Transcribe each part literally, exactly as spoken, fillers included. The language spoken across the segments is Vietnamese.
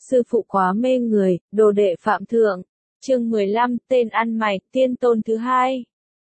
sư phụ quá mê người, đồ đệ phạm thượng. Chương mười lăm, tên ăn mày, tiên tôn thứ hai.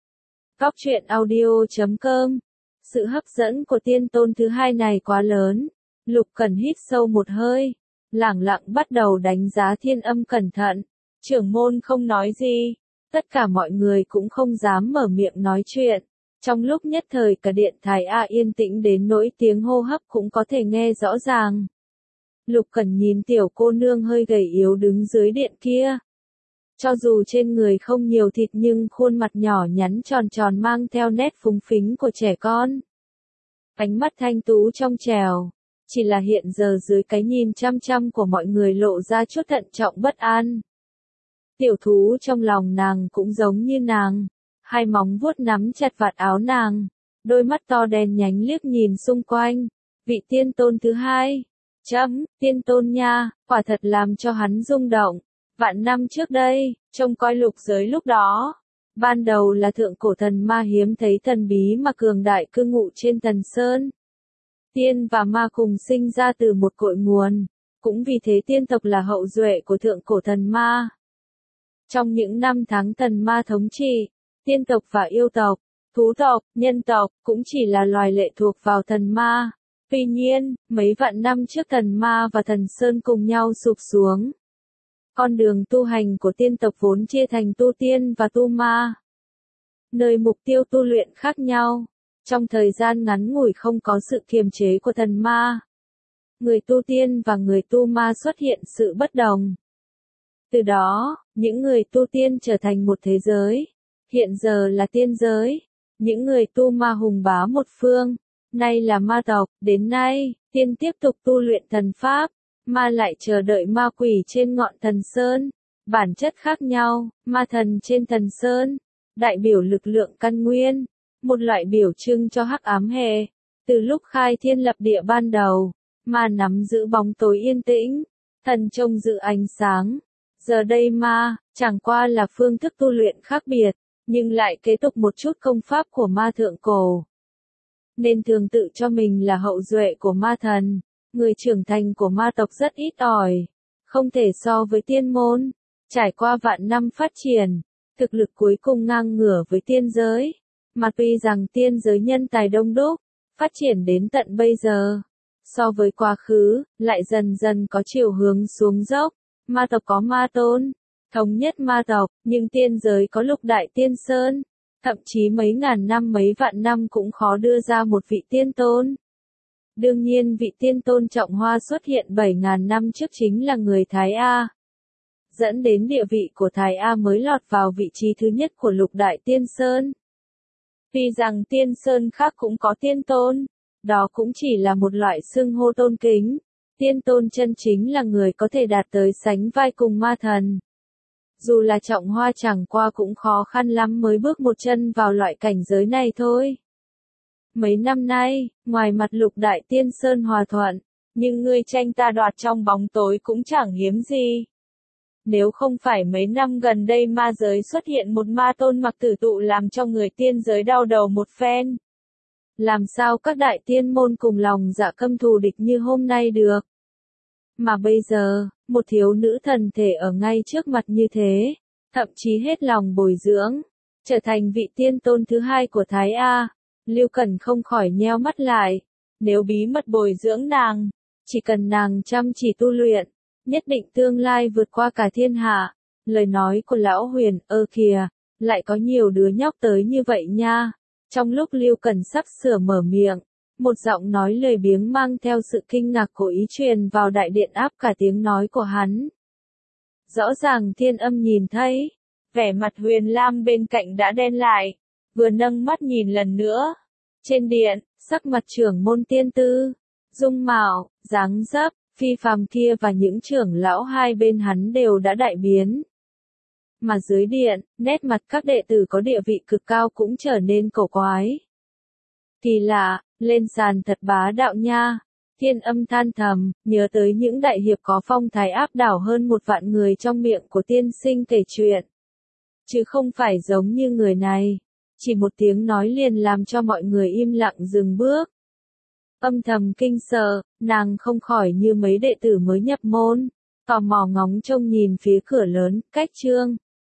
Góc truyện audio chấm com. Sự hấp dẫn của tiên tôn thứ hai này quá lớn. Lục Cẩn hít sâu một hơi, lẳng lặng bắt đầu đánh giá Thiên Âm cẩn thận. Trưởng môn không nói gì, tất cả mọi người cũng không dám mở miệng nói chuyện. Trong lúc nhất thời cả điện Thái A yên tĩnh đến nỗi tiếng hô hấp cũng có thể nghe rõ ràng. Lục Cẩn nhìn tiểu cô nương hơi gầy yếu đứng dưới điện kia. Cho dù trên người không nhiều thịt nhưng khuôn mặt nhỏ nhắn tròn tròn mang theo nét phúng phính của trẻ con. Ánh mắt thanh tú trong trẻo, chỉ là hiện giờ dưới cái nhìn chăm chăm của mọi người lộ ra chút thận trọng bất an. Tiểu thú trong lòng nàng cũng giống như nàng, hai móng vuốt nắm chặt vạt áo nàng, đôi mắt to đen nhánh liếc nhìn xung quanh. Vị tiên tôn thứ hai, chấm, tiên tôn nha, quả thật làm cho hắn rung động. Vạn năm trước đây, trông coi lục giới lúc đó, ban đầu là thượng cổ thần ma hiếm thấy thần bí mà cường đại cư ngụ trên thần sơn. Tiên và ma cùng sinh ra từ một cội nguồn, cũng vì thế tiên tộc là hậu duệ của thượng cổ thần ma. Trong những năm tháng thần ma thống trị, tiên tộc và yêu tộc, thú tộc, nhân tộc cũng chỉ là loài lệ thuộc vào thần ma. Tuy nhiên, mấy vạn năm trước thần ma và thần sơn cùng nhau sụp xuống. Con đường tu hành của tiên tộc vốn chia thành tu tiên và tu ma. Nơi mục tiêu tu luyện khác nhau. Trong thời gian ngắn ngủi không có sự kiềm chế của thần ma, người tu tiên và người tu ma xuất hiện sự bất đồng. Từ đó, những người tu tiên trở thành một thế giới. Hiện giờ là tiên giới. Những người tu ma hùng bá một phương. Nay là ma tộc. Đến nay, tiên tiếp tục tu luyện thần pháp. Ma lại chờ đợi ma quỷ trên ngọn thần sơn. Bản chất khác nhau, ma thần trên thần sơn, đại biểu lực lượng căn nguyên, một loại biểu trưng cho hắc ám hệ. Từ lúc khai thiên lập địa ban đầu, ma nắm giữ bóng tối yên tĩnh, thần trông giữ ánh sáng. Giờ đây ma, chẳng qua là phương thức tu luyện khác biệt, nhưng lại kế tục một chút công pháp của ma thượng cổ. Nên thường tự cho mình là hậu duệ của ma thần. Người trưởng thành của ma tộc rất ít ỏi, không thể so với tiên môn. Trải qua vạn năm phát triển, thực lực cuối cùng ngang ngửa với tiên giới. Mà tuy rằng tiên giới nhân tài đông đúc, phát triển đến tận bây giờ, so với quá khứ, lại dần dần có chiều hướng xuống dốc. Ma tộc có ma tôn, thống nhất ma tộc, nhưng tiên giới có lục đại tiên sơn. Thậm chí mấy ngàn năm mấy vạn năm cũng khó đưa ra một vị tiên tôn. Đương nhiên vị tiên tôn trọng hoa xuất hiện bảy ngàn năm trước chính là người Thái A. Dẫn đến địa vị của Thái A mới lọt vào vị trí thứ nhất của lục đại tiên sơn. Vì rằng tiên sơn khác cũng có tiên tôn, đó cũng chỉ là một loại xưng hô tôn kính. Tiên tôn chân chính là người có thể đạt tới sánh vai cùng ma thần. Dù là trọng hoa chẳng qua cũng khó khăn lắm mới bước một chân vào loại cảnh giới này thôi. Mấy năm nay, ngoài mặt lục đại tiên sơn hòa thuận, nhưng ngươi tranh ta đoạt trong bóng tối cũng chẳng hiếm gì. Nếu không phải mấy năm gần đây ma giới xuất hiện một ma tôn mặc tử tụ làm cho người tiên giới đau đầu một phen. Làm sao các đại tiên môn cùng lòng dạ căm thù địch như hôm nay được. Mà bây giờ, một thiếu nữ thần thể ở ngay trước mặt như thế, thậm chí hết lòng bồi dưỡng, trở thành vị tiên tôn thứ hai của Thái A. Lưu Cẩn không khỏi nheo mắt lại. Nếu bí mật bồi dưỡng nàng, chỉ cần nàng chăm chỉ tu luyện, nhất định tương lai vượt qua cả thiên hạ. Lời nói của lão Huyền, ơ kìa, lại có nhiều đứa nhóc tới như vậy nha. Trong lúc Lưu Cẩn sắp sửa mở miệng, một giọng nói lười biếng mang theo sự kinh ngạc cố ý truyền vào đại điện áp cả tiếng nói của hắn. Rõ ràng Thiên Âm nhìn thấy, vẻ mặt Huyền Lam bên cạnh đã đen lại, vừa nâng mắt nhìn lần nữa. Trên điện, sắc mặt trưởng môn tiên tư, dung mạo, dáng dấp, phi phàm kia và những trưởng lão hai bên hắn đều đã đại biến. Mà dưới điện, nét mặt các đệ tử có địa vị cực cao cũng trở nên cổ quái. Kỳ lạ, lên sàn thật bá đạo nha. Thiên Âm than thầm, nhớ tới những đại hiệp có phong thái áp đảo hơn một vạn người trong miệng của tiên sinh kể chuyện. Chứ không phải giống như người này. Chỉ một tiếng nói liền làm cho mọi người im lặng dừng bước. Âm thầm kinh sợ, nàng không khỏi như mấy đệ tử mới nhập môn. tò mò ngóng trông nhìn phía cửa lớn, cách Trương